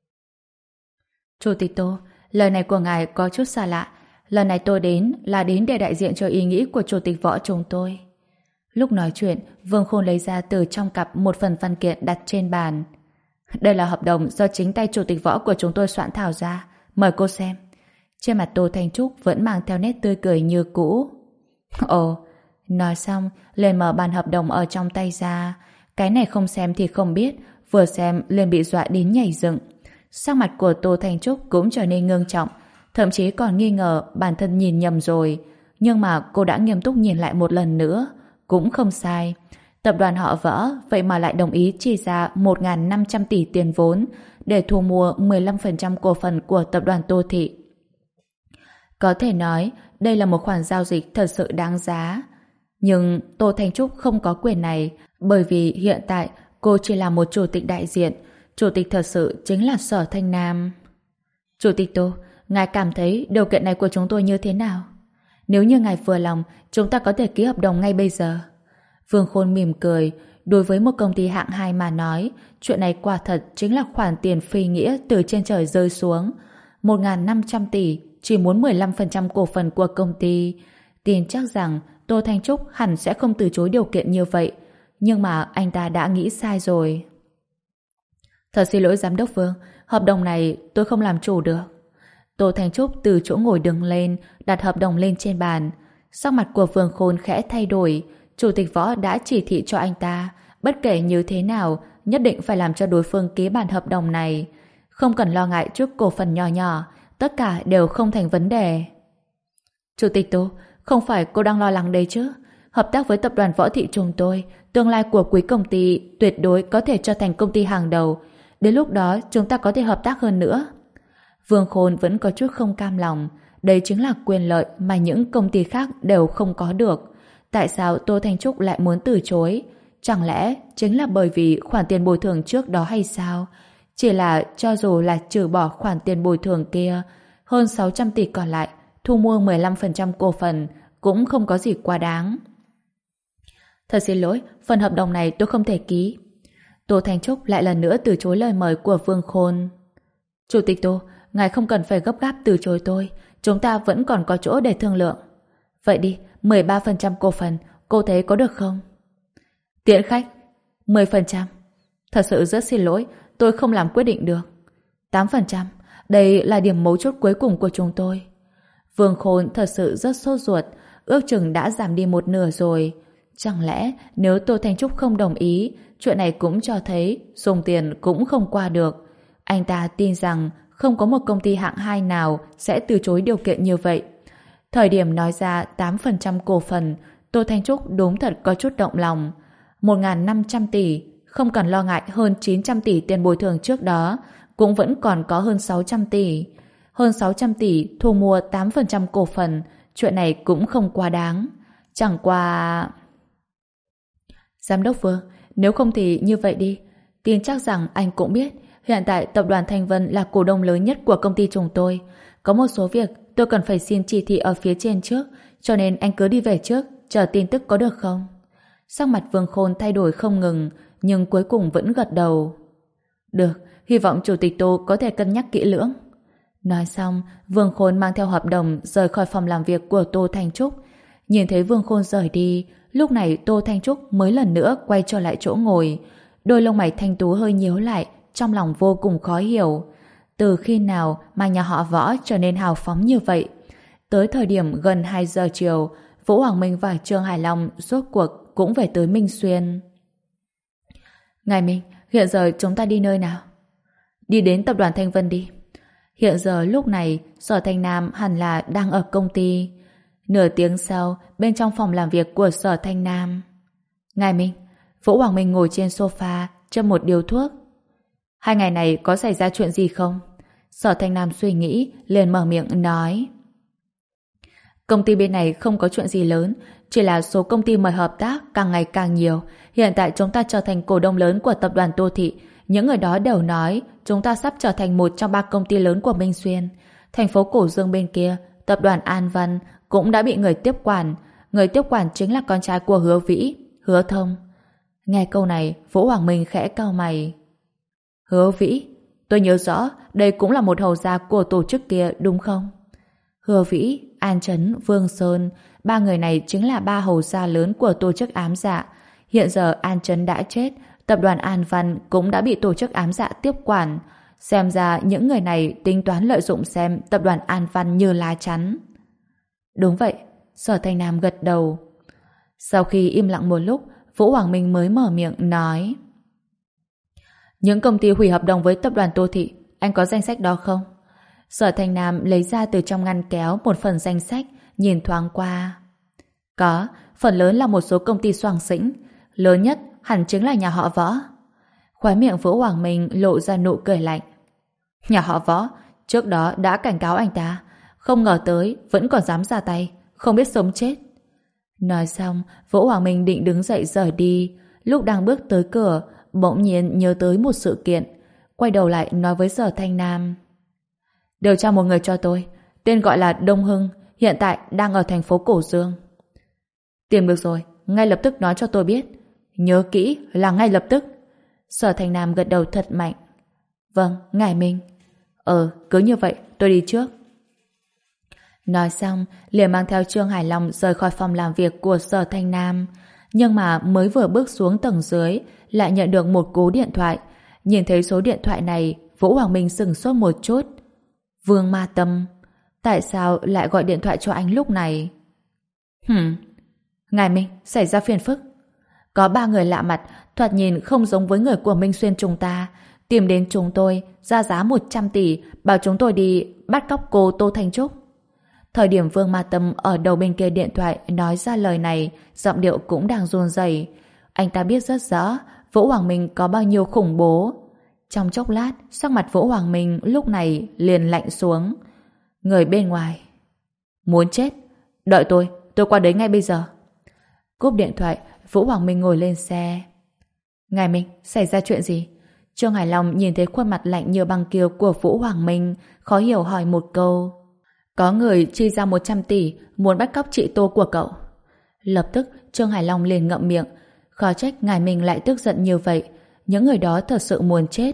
Chủ tịch Tô, lời này của ngài có chút xa lạ. Lần này tôi đến là đến để đại diện cho ý nghĩ của chủ tịch Võ chúng tôi. Lúc nói chuyện, Vương Khôn lấy ra từ trong cặp một phần văn kiện đặt trên bàn. Đây là hợp đồng do chính tay chủ tịch Võ của chúng tôi soạn thảo ra. Mời cô xem. Trên mặt Tô Thanh Trúc vẫn mang theo nét tươi cười như cũ. Ồ, nói xong, liền mở bản hợp đồng ở trong tay ra. Cái này không xem thì không biết, vừa xem liền bị dọa đến nhảy dựng. Sắc mặt của Tô Thanh Trúc cũng trở nên ngưng trọng, thậm chí còn nghi ngờ bản thân nhìn nhầm rồi. Nhưng mà cô đã nghiêm túc nhìn lại một lần nữa. Cũng không sai. Tập đoàn họ Võ vậy mà lại đồng ý chi ra một nghìn năm trăm tỷ tiền vốn để thu mua mười lăm phần trăm cổ phần của tập đoàn Tô Thị. Có thể nói đây là một khoản giao dịch thật sự đáng giá. Nhưng Tô Thanh Trúc không có quyền này bởi vì hiện tại cô chỉ là một chủ tịch đại diện. Chủ tịch thật sự chính là Sở Thanh Nam. Chủ tịch Tô, ngài cảm thấy điều kiện này của chúng tôi như thế nào? Nếu như ngài vừa lòng, chúng ta có thể ký hợp đồng ngay bây giờ. Vương Khôn mỉm cười. Đối với một công ty hạng hai mà nói, chuyện này quả thật chính là khoản tiền phi nghĩa từ trên trời rơi xuống. một nghìn năm trăm tỷ chỉ muốn mười lăm phần trăm cổ phần của công ty. Tin chắc rằng Tô Thanh Trúc hẳn sẽ không từ chối điều kiện như vậy. Nhưng mà anh ta đã nghĩ sai rồi. Thật xin lỗi giám đốc Vương, hợp đồng này tôi không làm chủ được. Tô Thanh Trúc từ chỗ ngồi đứng lên, đặt hợp đồng lên trên bàn. Sắc mặt của Vương Khôn khẽ thay đổi. Chủ tịch Võ đã chỉ thị cho anh ta, bất kể như thế nào, nhất định phải làm cho đối phương ký bản hợp đồng này. Không cần lo ngại chút cổ phần nhỏ nhỏ, tất cả đều không thành vấn đề. Chủ tịch Tô, không phải cô đang lo lắng đấy chứ? Hợp tác với tập đoàn Võ Thị chúng tôi, tương lai của quý công ty tuyệt đối có thể trở thành công ty hàng đầu. Đến lúc đó chúng ta có thể hợp tác hơn nữa. Vương Khôn vẫn có chút không cam lòng. Đây chính là quyền lợi mà những công ty khác đều không có được. Tại sao Tô Thanh Trúc lại muốn từ chối? Chẳng lẽ chính là bởi vì khoản tiền bồi thường trước đó hay sao? Chỉ là cho dù là trừ bỏ khoản tiền bồi thường kia, hơn sáu trăm tỷ còn lại, thu mua mười lăm phần trăm cổ phần cũng không có gì quá đáng. Thật xin lỗi, phần hợp đồng này tôi không thể ký. Tô Thanh Trúc lại lần nữa từ chối lời mời của Vương Khôn. Chủ tịch Tô, ngài không cần phải gấp gáp từ chối tôi. Chúng ta vẫn còn có chỗ để thương lượng. Vậy đi, mười ba phần trăm cổ phần, cô thấy có được không? Tiễn khách, mười phần trăm. Thật sự rất xin lỗi, tôi không làm quyết định được. tám phần trăm, đây là điểm mấu chốt cuối cùng của chúng tôi. Vương Khôn thật sự rất sốt ruột, ước chừng đã giảm đi một nửa rồi. Chẳng lẽ nếu Tô Thanh Trúc không đồng ý, chuyện này cũng cho thấy dùng tiền cũng không qua được. Anh ta tin rằng không có một công ty hạng hai nào sẽ từ chối điều kiện như vậy. Thời điểm nói ra tám phần trăm cổ phần, Tô Thanh Trúc đúng thật có chút động lòng. một nghìn năm trăm tỷ, không cần lo ngại hơn chín trăm tỷ tiền bồi thường trước đó, cũng vẫn còn có hơn sáu trăm tỷ. Hơn sáu trăm tỷ thu mua tám phần trăm cổ phần, chuyện này cũng không quá đáng. Chẳng qua... Giám đốc Vương, nếu không thì như vậy đi. Tin chắc rằng anh cũng biết, hiện tại tập đoàn Thanh Vân là cổ đông lớn nhất của công ty chúng tôi. Có một số việc tôi cần phải xin chỉ thị ở phía trên trước, cho nên anh cứ đi về trước, chờ tin tức có được không? Sắc mặt Vương Khôn thay đổi không ngừng, nhưng cuối cùng vẫn gật đầu. Được, hy vọng Chủ tịch Tô có thể cân nhắc kỹ lưỡng. Nói xong, Vương Khôn mang theo hợp đồng rời khỏi phòng làm việc của Tô Thanh Trúc. Nhìn thấy Vương Khôn rời đi, lúc này Tô Thanh Trúc mới lần nữa quay trở lại chỗ ngồi. Đôi lông mày thanh tú hơi nhíu lại, trong lòng vô cùng khó hiểu. Từ khi nào mà nhà họ Võ trở nên hào phóng như vậy? Tới thời điểm gần hai giờ chiều, Vũ Hoàng Minh và Trương Hải Long rốt cuộc cũng về tới Minh Xuyên. Ngài Minh, hiện giờ chúng ta đi nơi nào? Đi đến tập đoàn Thanh Vân đi. Hiện giờ lúc này, Sở Thanh Nam hẳn là đang ở công ty. Nửa tiếng sau, bên trong phòng làm việc của Sở Thanh Nam. Ngài Minh, Vũ Hoàng Minh ngồi trên sofa, châm một điếu thuốc. Hai ngày này có xảy ra chuyện gì không? Sở Thanh Nam suy nghĩ, liền mở miệng nói. Công ty bên này không có chuyện gì lớn, chỉ là số công ty mời hợp tác càng ngày càng nhiều. Hiện tại chúng ta trở thành cổ đông lớn của tập đoàn Tô Thị. Những người đó đều nói chúng ta sắp trở thành một trong ba công ty lớn của Minh Xuyên. Thành phố Cổ Dương bên kia, tập đoàn An Văn cũng đã bị người tiếp quản. Người tiếp quản chính là con trai của Hứa Vĩ, Hứa Thông. Nghe câu này, Vũ Hoàng Minh khẽ cau mày. Hứa Vĩ, tôi nhớ rõ đây cũng là một hầu gia của tổ chức kia đúng không? Hứa Vĩ, An Trấn, Vương Sơn, ba người này chính là ba hầu gia lớn của tổ chức ám dạ. Hiện giờ An Trấn đã chết, tập đoàn An Văn cũng đã bị tổ chức ám dạ tiếp quản. Xem ra những người này tính toán lợi dụng xem tập đoàn An Văn như lá chắn. Đúng vậy, Sở Thanh Nam gật đầu. Sau khi im lặng một lúc, Vũ Hoàng Minh mới mở miệng nói. Những công ty hủy hợp đồng với tập đoàn Tô Thị, anh có danh sách đó không? Sở Thanh Nam lấy ra từ trong ngăn kéo một phần danh sách, nhìn thoáng qua. Có, phần lớn là một số công ty xoàng xĩnh, lớn nhất hẳn chính là nhà họ Võ. Khóe miệng Vũ Hoàng Minh lộ ra nụ cười lạnh. Nhà họ Võ, trước đó đã cảnh cáo anh ta, không ngờ tới vẫn còn dám ra tay, không biết sống chết. Nói xong, Vũ Hoàng Minh định đứng dậy rời đi, lúc đang bước tới cửa, bỗng nhiên nhớ tới một sự kiện, quay đầu lại nói với Sở Thanh Nam. Điều tra một người cho tôi, tên gọi là Đông Hưng, hiện tại đang ở thành phố Cổ Dương. Tìm được rồi, ngay lập tức nói cho tôi biết. Nhớ kỹ là ngay lập tức. Sở Thanh Nam gật đầu thật mạnh. Vâng, ngài Minh. Ờ, cứ như vậy, tôi đi trước. Nói xong, liền mang theo Trương Hải Long rời khỏi phòng làm việc của Sở Thanh Nam. Nhưng mà mới vừa bước xuống tầng dưới, lại nhận được một cú điện thoại. Nhìn thấy số điện thoại này, Vũ Hoàng Minh sửng sốt một chút. Vương Ma Tâm, tại sao lại gọi điện thoại cho anh lúc này? Hừm, ngài Minh, xảy ra phiền phức. Có ba người lạ mặt, thoạt nhìn không giống với người của Minh Xuyên chúng ta, tìm đến chúng tôi, ra giá một trăm tỷ, bảo chúng tôi đi bắt cóc cô Tô Thanh Trúc. Thời điểm Vương Ma Tâm ở đầu bên kia điện thoại nói ra lời này, giọng điệu cũng đang run rẩy. Anh ta biết rất rõ Vũ Hoàng Minh có bao nhiêu khủng bố. Trong chốc lát, sắc mặt Vũ Hoàng Minh lúc này liền lạnh xuống. Người bên ngoài. Muốn chết? Đợi tôi, tôi qua đấy ngay bây giờ. Cúp điện thoại, Vũ Hoàng Minh ngồi lên xe. Ngài Minh, xảy ra chuyện gì? Trương Hải Long nhìn thấy khuôn mặt lạnh như băng kia của Vũ Hoàng Minh, khó hiểu hỏi một câu. Có người chi ra một trăm tỷ muốn bắt cóc chị Tô của cậu. Lập tức Trương Hải Long liền ngậm miệng. Khó trách ngài Minh lại tức giận như vậy. Những người đó thật sự muốn chết.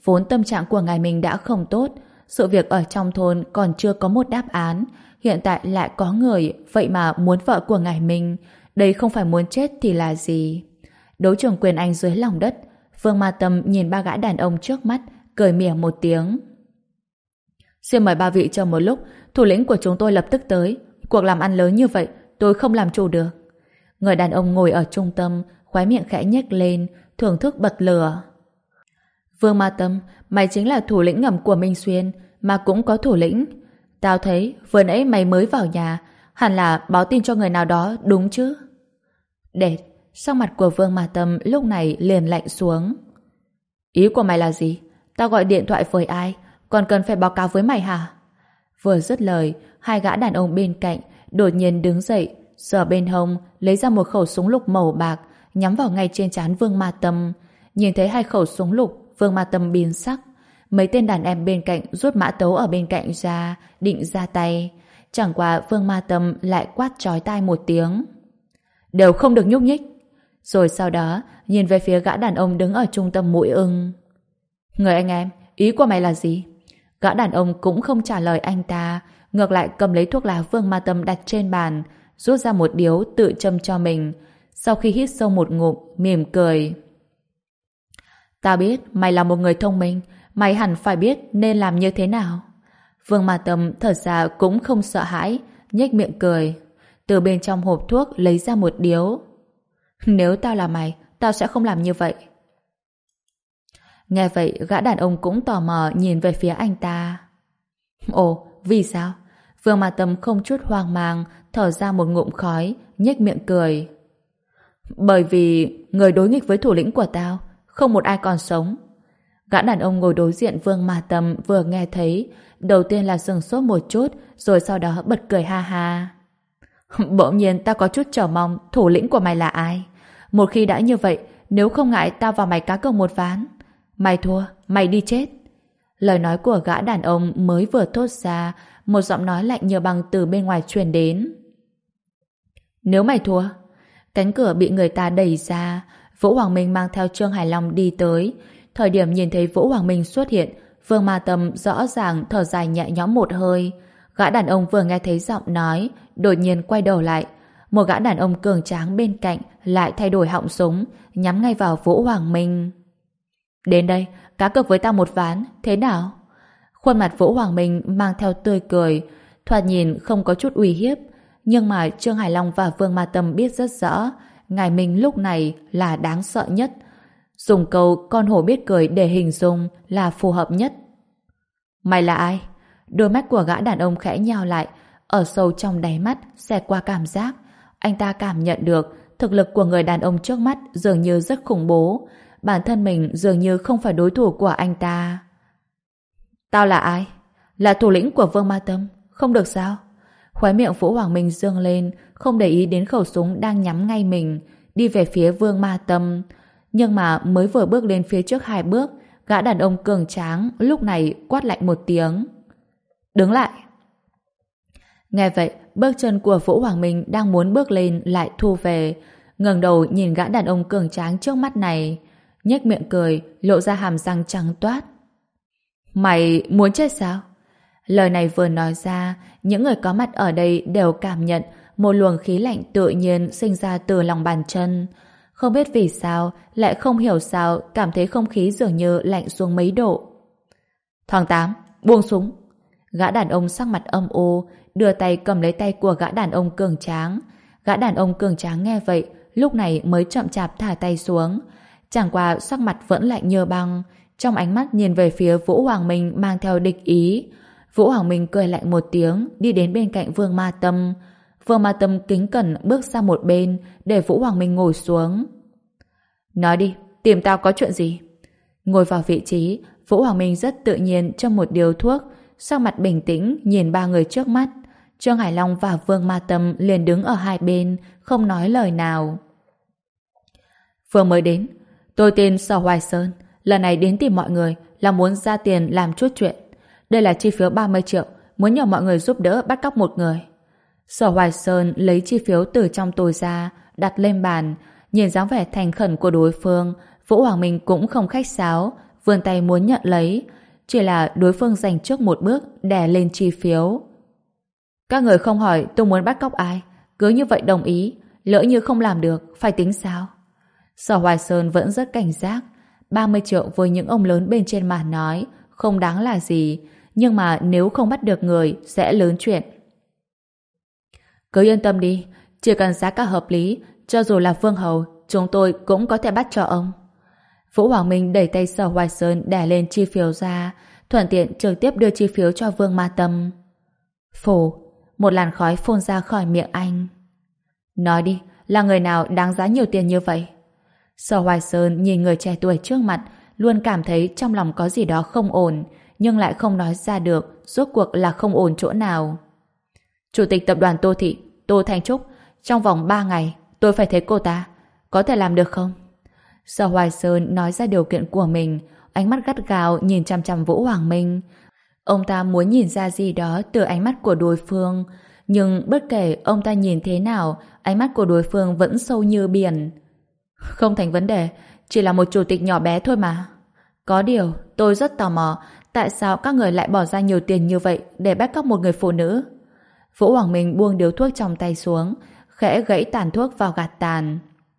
Vốn tâm trạng của ngài mình đã không tốt, sự việc ở trong thôn còn chưa có một đáp án, hiện tại lại có người vậy mà muốn vợ của ngài mình. Đây không phải muốn chết thì là gì? Đấu trường quyền Anh dưới lòng đất, Vương Ma Tâm nhìn ba gã đàn ông trước mắt, cười mỉa một tiếng. Xin mời ba vị chờ một lúc, thủ lĩnh của chúng tôi lập tức tới. Cuộc làm ăn lớn như vậy, tôi không làm chủ được. Người đàn ông ngồi ở trung tâm, khóe miệng khẽ nhếch lên, thưởng thức bật lửa. Vương Ma Tâm, mày chính là thủ lĩnh ngầm của Minh Xuyên, mà cũng có thủ lĩnh. Tao thấy vừa nãy mày mới vào nhà, hẳn là báo tin cho người nào đó đúng chứ? Đệt, sắc mặt của Vương Ma Tâm lúc này liền lạnh xuống. Ý của mày là gì? Tao gọi điện thoại với ai? Còn cần phải báo cáo với mày hả? Vừa dứt lời, hai gã đàn ông bên cạnh đột nhiên đứng dậy, sờ bên hông, lấy ra một khẩu súng lục màu bạc, nhắm vào ngay trên trán Vương Ma Tâm. Nhìn thấy hai khẩu súng lục, Vương Ma Tâm biến sắc. Mấy tên đàn em bên cạnh rút mã tấu ở bên cạnh ra, định ra tay. Chẳng qua Vương Ma Tâm lại quát chói tai một tiếng. Đều không được nhúc nhích. Rồi sau đó, nhìn về phía gã đàn ông đứng ở trung tâm mũi ưng. Người anh em, ý của mày là gì? Gã đàn ông cũng không trả lời anh ta, ngược lại cầm lấy thuốc lá Vương Ma Tâm đặt trên bàn, rút ra một điếu tự châm cho mình. Sau khi hít sâu một ngụm, mỉm cười. Ta biết mày là một người thông minh, mày hẳn phải biết nên làm như thế nào. Vương Ma Tâm thật ra cũng không sợ hãi, nhếch miệng cười. Từ bên trong hộp thuốc lấy ra một điếu. Nếu tao là mày, tao sẽ không làm như vậy. Nghe vậy, gã đàn ông cũng tò mò nhìn về phía anh ta. Ồ, vì sao? Vương Ma Tâm không chút hoang mang, thở ra một ngụm khói, nhếch miệng cười. Bởi vì người đối nghịch với thủ lĩnh của tao, không một ai còn sống. Gã đàn ông ngồi đối diện Vương Ma Tâm vừa nghe thấy, đầu tiên là sửng sốt một chút, rồi sau đó bật cười ha ha. Bỗng nhiên tao có chút chờ mong thủ lĩnh của mày là ai. Một khi đã như vậy, nếu không ngại tao và mày cá cược một ván. Mày thua, mày đi chết. Lời nói của gã đàn ông mới vừa thốt ra, một giọng nói lạnh như băng từ bên ngoài truyền đến. Nếu mày thua. Cánh cửa bị người ta đẩy ra, Vũ Hoàng Minh mang theo Trương Hải Long đi tới. Thời điểm nhìn thấy Vũ Hoàng Minh xuất hiện, Vương Ma Tâm rõ ràng thở dài nhẹ nhõm một hơi. Gã đàn ông vừa nghe thấy giọng nói, đột nhiên quay đầu lại. Một gã đàn ông cường tráng bên cạnh lại thay đổi họng súng, nhắm ngay vào Vũ Hoàng Minh. Đến đây, cá cược với tao một ván, thế nào? Khuôn mặt Vũ Hoàng Minh mang theo tươi cười, thoạt nhìn không có chút uy hiếp, nhưng mà Trương Hải Long và Vương Ma Tâm biết rất rõ, ngài Minh lúc này là đáng sợ nhất. Dùng câu con hổ biết cười để hình dung là phù hợp nhất. Mày là ai? Đôi mắt của gã đàn ông khẽ nheo lại, ở sâu trong đáy mắt xẹt qua cảm giác. Anh ta cảm nhận được thực lực của người đàn ông trước mắt dường như rất khủng bố. Bản thân mình dường như không phải đối thủ của anh ta. Tao là ai? Là thủ lĩnh của Vương Ma Tâm. Không được sao? Khóe miệng Vũ Hoàng Minh dương lên, không để ý đến khẩu súng đang nhắm ngay mình, đi về phía Vương Ma Tâm. Nhưng mà mới vừa bước lên phía trước hai bước, gã đàn ông cường tráng lúc này quát lạnh một tiếng. Đứng lại! Nghe vậy, bước chân của Vũ Hoàng Minh đang muốn bước lên lại thu về, ngẩng đầu nhìn gã đàn ông cường tráng trước mắt này, nhếch miệng cười, lộ ra hàm răng trắng toát. Mày muốn chết sao? Lời này vừa nói ra, những người có mặt ở đây đều cảm nhận một luồng khí lạnh tự nhiên sinh ra từ lòng bàn chân. Không biết vì sao, lại không hiểu sao cảm thấy không khí dường như lạnh xuống mấy độ. Thoáng tám, buông súng. Gã đàn ông sắc mặt âm u, đưa tay cầm lấy tay của gã đàn ông cường tráng. Gã đàn ông cường tráng nghe vậy, lúc này mới chậm chạp thả tay xuống. Chẳng qua sắc mặt vẫn lạnh như băng, trong ánh mắt nhìn về phía Vũ Hoàng Minh mang theo địch ý. Vũ Hoàng Minh cười lạnh một tiếng, đi đến bên cạnh Vương Ma Tâm. Vương Ma Tâm kính cẩn bước sang một bên, để Vũ Hoàng Minh ngồi xuống. Nói đi, tìm tao có chuyện gì? Ngồi vào vị trí, Vũ Hoàng Minh rất tự nhiên châm một điếu thuốc, sắc mặt bình tĩnh nhìn ba người trước mắt. Trương Hải Long và Vương Ma Tâm liền đứng ở hai bên, không nói lời nào. Vừa mới đến, tôi tên Sở Hoài Sơn, lần này đến tìm mọi người là muốn ra tiền làm chút chuyện. Đây là chi phiếu ba mươi triệu, muốn nhờ mọi người giúp đỡ bắt cóc một người. Sở Hoài Sơn lấy chi phiếu từ trong túi ra, đặt lên bàn, nhìn dáng vẻ thành khẩn của đối phương, Vũ Hoàng Minh cũng không khách sáo, vươn tay muốn nhận lấy, chỉ là đối phương giành trước một bước đè lên chi phiếu. Các người không hỏi tôi muốn bắt cóc ai, cứ như vậy đồng ý, lỡ như không làm được, phải tính sao? Sở Hoài Sơn vẫn rất cảnh giác. ba mươi triệu với những ông lớn bên trên mà nói không đáng là gì, nhưng mà nếu không bắt được người sẽ lớn chuyện. Cứ yên tâm đi, chỉ cần giá cả hợp lý, cho dù là vương hầu, chúng tôi cũng có thể bắt cho ông. Vũ Hoàng Minh đẩy tay Sở Hoài Sơn đè lên chi phiếu ra, thuận tiện trực tiếp đưa chi phiếu cho Vương Ma Tâm. Phù, một làn khói phun ra khỏi miệng anh. Nói đi, là người nào đáng giá nhiều tiền như vậy? Sở Hoài Sơn nhìn người trẻ tuổi trước mặt, luôn cảm thấy trong lòng có gì đó không ổn, nhưng lại không nói ra được rốt cuộc là không ổn chỗ nào. Chủ tịch tập đoàn Tô Thị, Tô Thanh Trúc, trong vòng ba ngày tôi phải thấy cô ta, có thể làm được không? Sở Hoài Sơn nói ra điều kiện của mình, ánh mắt gắt gao nhìn chằm chằm Vũ Hoàng Minh. Ông ta muốn nhìn ra gì đó từ ánh mắt của đối phương, nhưng bất kể ông ta nhìn thế nào, ánh mắt của đối phương vẫn sâu như biển. Không thành vấn đề, chỉ là một chủ tịch nhỏ bé thôi mà. Có điều, tôi rất tò mò, tại sao các người lại bỏ ra nhiều tiền như vậy để bắt cóc một người phụ nữ? Vũ Hoàng Minh buông điếu thuốc trong tay xuống, khẽ gãy tàn thuốc vào gạt tàn.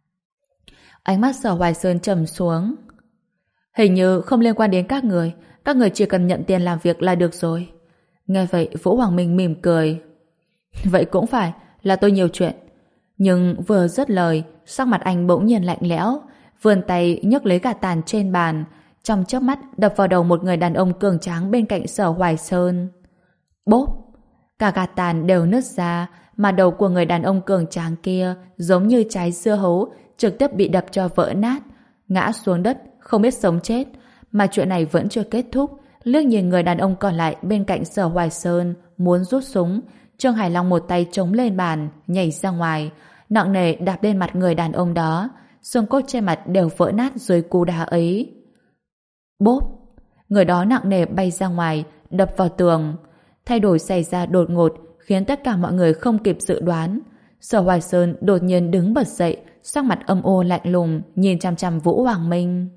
Ánh mắt Sở Hoài Sơn trầm xuống. Hình như không liên quan đến các người, các người chỉ cần nhận tiền làm việc là được rồi. Nghe vậy Vũ Hoàng Minh mỉm cười. Vậy cũng phải, là tôi nhiều chuyện. Nhưng vừa dứt lời, sắc mặt anh bỗng nhiên lạnh lẽo, vươn tay nhấc lấy gạt tàn trên bàn, trong chớp mắt đập vào đầu một người đàn ông cường tráng bên cạnh Sở Hoài Sơn. Bốp! Cả gạt tàn đều nứt ra, mà đầu của người đàn ông cường tráng kia giống như trái dưa hấu, trực tiếp bị đập cho vỡ nát, ngã xuống đất, không biết sống chết. Mà chuyện này vẫn chưa kết thúc. Liếc nhìn người đàn ông còn lại bên cạnh Sở Hoài Sơn muốn rút súng, Trương Hải Long một tay chống lên bàn, nhảy ra ngoài, nặng nề đạp lên mặt người đàn ông đó, xương cốt trên mặt đều vỡ nát dưới cú đá ấy. Bốp! Người đó nặng nề bay ra ngoài, đập vào tường. Thay đổi xảy ra đột ngột, khiến tất cả mọi người không kịp dự đoán. Sở Hoài Sơn đột nhiên đứng bật dậy, sắc mặt âm u lạnh lùng, nhìn chằm chằm Vũ Hoàng Minh.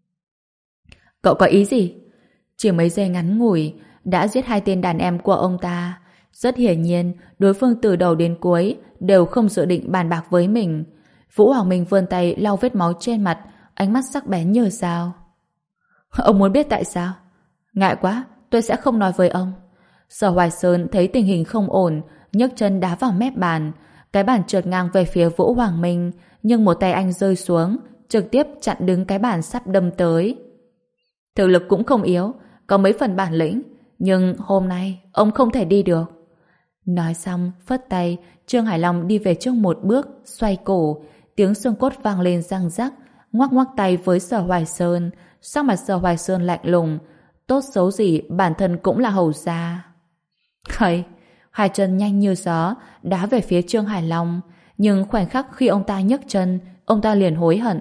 Cậu có ý gì? Chỉ mấy giây ngắn ngủi, đã giết hai tên đàn em của ông ta. Rất hiển nhiên, đối phương từ đầu đến cuối đều không dự định bàn bạc với mình. Vũ Hoàng Minh vươn tay lau vết máu trên mặt, ánh mắt sắc bén như dao. Ông muốn biết tại sao? Ngại quá, tôi sẽ không nói với ông. Sở Hoài Sơn thấy tình hình không ổn, nhấc chân đá vào mép bàn. Cái bàn trượt ngang về phía Vũ Hoàng Minh, nhưng một tay anh rơi xuống, trực tiếp chặn đứng cái bàn sắp đâm tới. Thực lực cũng không yếu, có mấy phần bản lĩnh, nhưng hôm nay ông không thể đi được. Nói xong, phất tay, Trương Hải Long đi về trước một bước, xoay cổ, tiếng xương cốt vang lên răng rắc, ngoắc ngoắc tay với Sở Hoài Sơn, sắc mặt Sở Hoài Sơn lạnh lùng, tốt xấu gì bản thân cũng là hầu gia. Hay, hai chân nhanh như gió, đá về phía Trương Hải Long, nhưng khoảnh khắc khi ông ta nhấc chân, ông ta liền hối hận.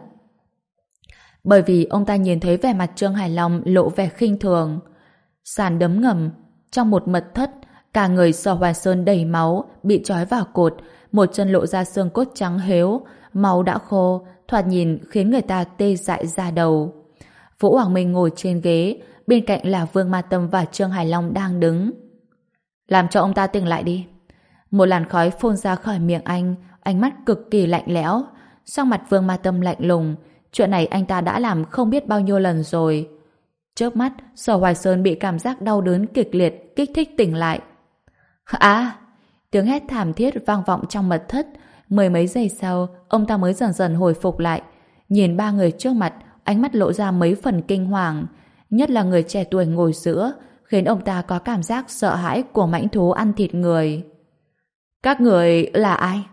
Bởi vì ông ta nhìn thấy vẻ mặt Trương Hải Long lộ vẻ khinh thường. Sàn đấm ngầm, trong một mật thất, cả người Sở Hoài Sơn đầy máu, bị trói vào cột, một chân lộ ra xương cốt trắng hếu, máu đã khô, thoạt nhìn khiến người ta tê dại da đầu. Vũ Hoàng Minh ngồi trên ghế, bên cạnh là Vương Ma Tâm và Trương Hải Long đang đứng. Làm cho ông ta tỉnh lại đi. Một làn khói phun ra khỏi miệng anh, ánh mắt cực kỳ lạnh lẽo. Sắc mặt Vương Ma Tâm lạnh lùng, chuyện này anh ta đã làm không biết bao nhiêu lần rồi. Chớp mắt, Sở Hoài Sơn bị cảm giác đau đớn kịch liệt kích thích tỉnh lại. À! Tiếng hét thảm thiết vang vọng trong mật thất. Mười mấy giây sau, ông ta mới dần dần hồi phục lại. Nhìn ba người trước mặt, ánh mắt lộ ra mấy phần kinh hoàng. Nhất là người trẻ tuổi ngồi giữa, khiến ông ta có cảm giác sợ hãi của mãnh thú ăn thịt người. Các người là ai?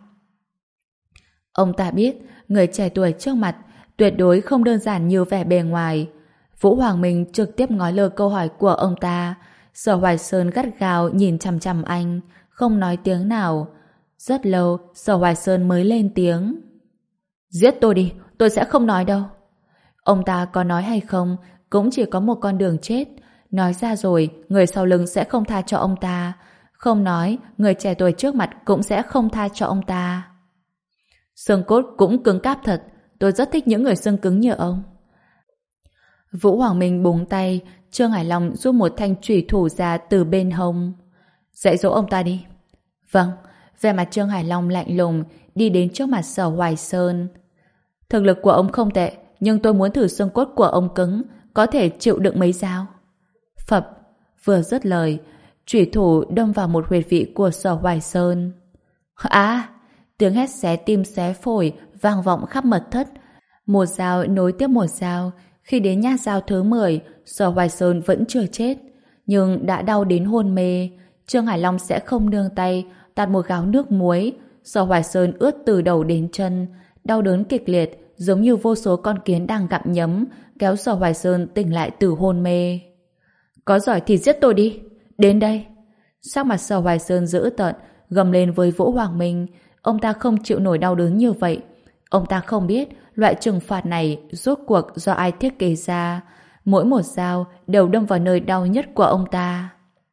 Ông ta biết, người trẻ tuổi trước mặt tuyệt đối không đơn giản như vẻ bề ngoài. Vũ Hoàng Minh trực tiếp ngói lơ câu hỏi của ông ta. Sở Hoài Sơn gắt gao nhìn chằm chằm anh, không nói tiếng nào. Rất lâu, Sở Hoài Sơn mới lên tiếng. Giết tôi đi, tôi sẽ không nói đâu. Ông ta có nói hay không, cũng chỉ có một con đường chết. Nói ra rồi, người sau lưng sẽ không tha cho ông ta. Không nói, người trẻ tuổi trước mặt cũng sẽ không tha cho ông ta. Xương cốt cũng cứng cáp thật, tôi rất thích những người xương cứng như ông. Vũ Hoàng Minh búng tay, Trương Hải Long rút một thanh chủy thủ ra từ bên hông. Dạy dỗ ông ta đi. Vâng, vẻ mặt Trương Hải Long lạnh lùng, đi đến trước mặt Sở Hoài Sơn. Thực lực của ông không tệ, nhưng tôi muốn thử xương cốt của ông cứng, có thể chịu đựng mấy dao. Phập, vừa dứt lời, chủy thủ đâm vào một huyệt vị của Sở Hoài Sơn. À, tiếng hét xé tim xé phổi vang vọng khắp mật thất. Một dao nối tiếp một dao, khi đến nhát dao thứ mười, Sở Hoài Sơn vẫn chưa chết, nhưng đã đau đến hôn mê. Trương Hải Long sẽ không nương tay, tạt một gáo nước muối. Sở Hoài Sơn ướt từ đầu đến chân, đau đớn kịch liệt, giống như vô số con kiến đang gặm nhấm, kéo Sở Hoài Sơn tỉnh lại từ hôn mê. Có giỏi thì giết tôi đi, đến đây. Sắc mặt Sở Hoài Sơn dữ tợn, gầm lên với Vũ Hoàng Minh. Ông ta không chịu nổi đau đớn như vậy. Ông ta không biết loại trừng phạt này rốt cuộc do ai thiết kế ra. Mỗi một dao đều đâm vào nơi đau nhất của ông ta.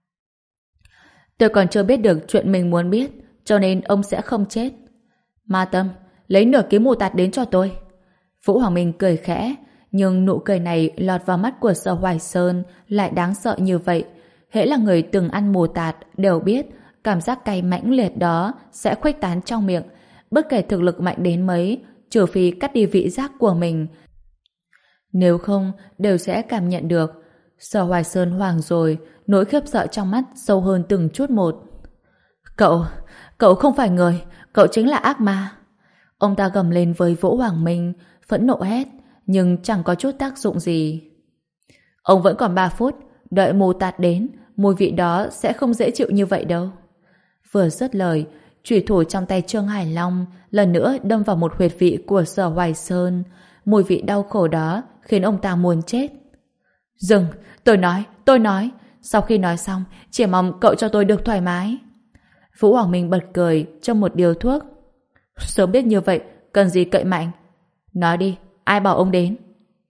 Tôi còn chưa biết được chuyện mình muốn biết, cho nên ông sẽ không chết. Ma Tâm, lấy nửa kiếm mù tạt đến cho tôi. Vũ Hoàng Minh cười khẽ, nhưng nụ cười này lọt vào mắt của Sở Hoài Sơn lại đáng sợ như vậy. Hễ là người từng ăn mù tạt đều biết cảm giác cay mãnh liệt đó sẽ khuếch tán trong miệng. Bất kể thực lực mạnh đến mấy, trừ phi cắt đi vị giác của mình, nếu không đều sẽ cảm nhận được. Sở Hoài Sơn hoảng rồi, nỗi khiếp sợ trong mắt sâu hơn từng chút một. Cậu, cậu không phải người, cậu chính là ác ma. Ông ta gầm lên với Vũ Hoàng Minh, phẫn nộ hét, nhưng chẳng có chút tác dụng gì. Ông vẫn còn ba phút, đợi mù tạt đến, mùi vị đó sẽ không dễ chịu như vậy đâu. Vừa dứt lời, chủy thủ trong tay Trương Hải Long lần nữa đâm vào một huyệt vị của Sở Hoài Sơn. Mùi vị đau khổ đó khiến ông ta muốn chết. Dừng, tôi nói, tôi nói. Sau khi nói xong, chỉ mong cậu cho tôi được thoải mái. Vũ Hoàng Minh bật cười trong một điều thuốc. Sớm biết như vậy, cần gì cậy mạnh. Nói đi, ai bảo ông đến?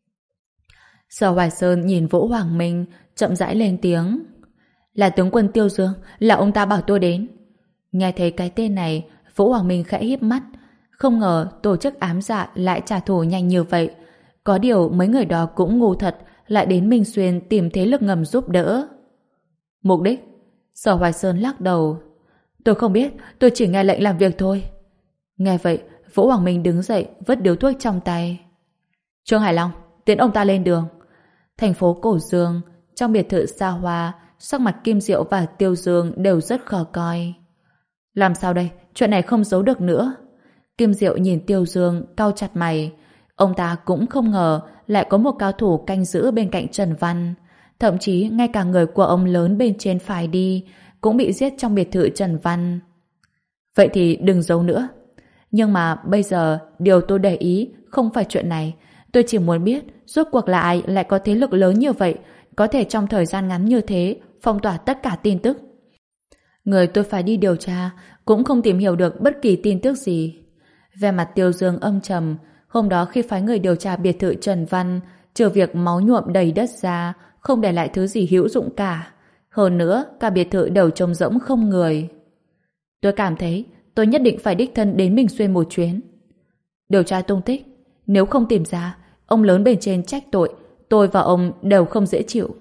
Sở Hoài Sơn nhìn Vũ Hoàng Minh, chậm rãi lên tiếng. Là tướng quân Tiêu Dương, là ông ta bảo tôi đến. Nghe thấy cái tên này, Vũ Hoàng Minh khẽ híp mắt. Không ngờ tổ chức ám dạ lại trả thù nhanh như vậy. Có điều mấy người đó cũng ngu thật, lại đến Minh Xuyên tìm thế lực ngầm giúp đỡ. Mục đích? Sở Hoài Sơn lắc đầu. Tôi không biết, tôi chỉ nghe lệnh làm việc thôi. Nghe vậy, Vũ Hoàng Minh đứng dậy, vứt điếu thuốc trong tay. Trương Hải Long, tiễn ông ta lên đường. Thành phố Cổ Dương, trong biệt thự xa hoa, sắc mặt Kim Diệu và Tiêu Dương đều rất khó coi. Làm sao đây? Chuyện này không giấu được nữa. Kim Diệu nhìn Tiêu Dương, cau chặt mày. Ông ta cũng không ngờ lại có một cao thủ canh giữ bên cạnh Trần Văn. Thậm chí ngay cả người của ông lớn bên trên phải đi cũng bị giết trong biệt thự Trần Văn. Vậy thì đừng giấu nữa. Nhưng mà bây giờ điều tôi để ý không phải chuyện này. Tôi chỉ muốn biết rốt cuộc là ai lại có thế lực lớn như vậy, có thể trong thời gian ngắn như thế phong tỏa tất cả tin tức. Người tôi phải đi điều tra cũng không tìm hiểu được bất kỳ tin tức gì. Về mặt Tiêu Dương âm trầm, hôm đó khi phái người điều tra biệt thự Trần Văn, trừ việc máu nhuộm đầy đất ra, không để lại thứ gì hữu dụng cả. Hơn nữa, cả biệt thự đều trống rỗng không người. Tôi cảm thấy tôi nhất định phải đích thân đến Minh Xuyên một chuyến. Điều tra tung tích, nếu không tìm ra, ông lớn bên trên trách tội, tôi và ông đều không dễ chịu.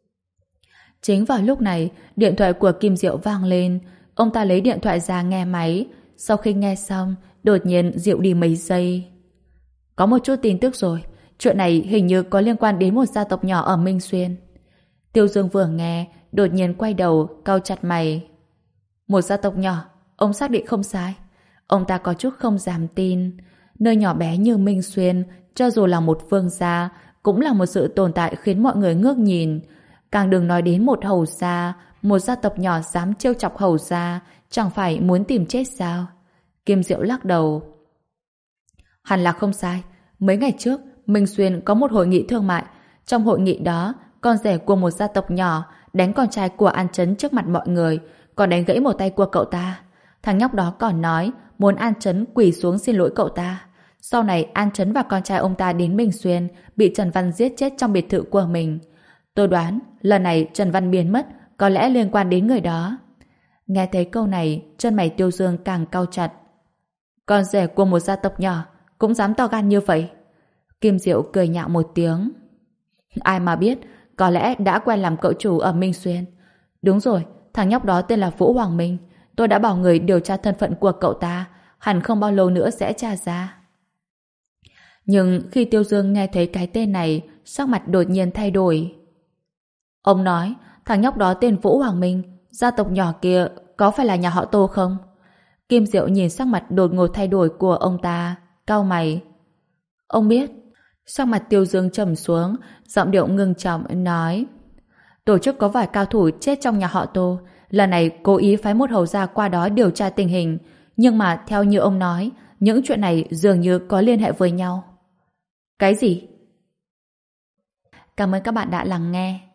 Chính vào lúc này, điện thoại của Kim Diệu vang lên. Ông ta lấy điện thoại ra nghe máy. Sau khi nghe xong, đột nhiên dịu đi mấy giây. Có một chút tin tức rồi. Chuyện này hình như có liên quan đến một gia tộc nhỏ ở Minh Xuyên. Tiêu Dương vừa nghe, đột nhiên quay đầu, cau chặt mày. Một gia tộc nhỏ, ông xác định không sai. Ông ta có chút không dám tin. Nơi nhỏ bé như Minh Xuyên, cho dù là một vương gia, cũng là một sự tồn tại khiến mọi người ngước nhìn. Càng đừng nói đến một hầu gia, một gia tộc nhỏ dám trêu chọc hầu gia, chẳng phải muốn tìm chết sao? Kim Diệu lắc đầu. Hẳn là không sai. Mấy ngày trước, Minh Xuyên có một hội nghị thương mại. Trong hội nghị đó, con rể của một gia tộc nhỏ đánh con trai của An Trấn trước mặt mọi người, còn đánh gãy một tay của cậu ta. Thằng nhóc đó còn nói muốn An Trấn quỳ xuống xin lỗi cậu ta. Sau này An Trấn và con trai ông ta đến Minh Xuyên, bị Trần Văn giết chết trong biệt thự của mình. Tôi đoán lần này Trần Văn biến mất có lẽ liên quan đến người đó. Nghe thấy câu này, chân mày Tiêu Dương càng cau chặt. Con rể của một gia tộc nhỏ cũng dám to gan như vậy? Kim Diệu cười nhạo một tiếng. Ai mà biết, có lẽ đã quen làm cậu chủ ở Minh Xuyên. Đúng rồi, thằng nhóc đó tên là Vũ Hoàng Minh. Tôi đã bảo người điều tra thân phận của cậu ta, hẳn không bao lâu nữa sẽ tra ra. Nhưng khi Tiêu Dương nghe thấy cái tên này, sắc mặt đột nhiên thay đổi. Ông nói, thằng nhóc đó tên Vũ Hoàng Minh, gia tộc nhỏ kia có phải là nhà họ Tô không? Kim Diệu nhìn sắc mặt đột ngột thay đổi của ông ta, cau mày. Ông biết. Sắc mặt Tiêu Dương trầm xuống, giọng điệu ngưng trọng nói. Tổ chức có vài cao thủ chết trong nhà họ Tô, lần này cố ý phái một hầu gia qua đó điều tra tình hình, nhưng mà theo như ông nói, những chuyện này dường như có liên hệ với nhau. Cái gì? Cảm ơn các bạn đã lắng nghe.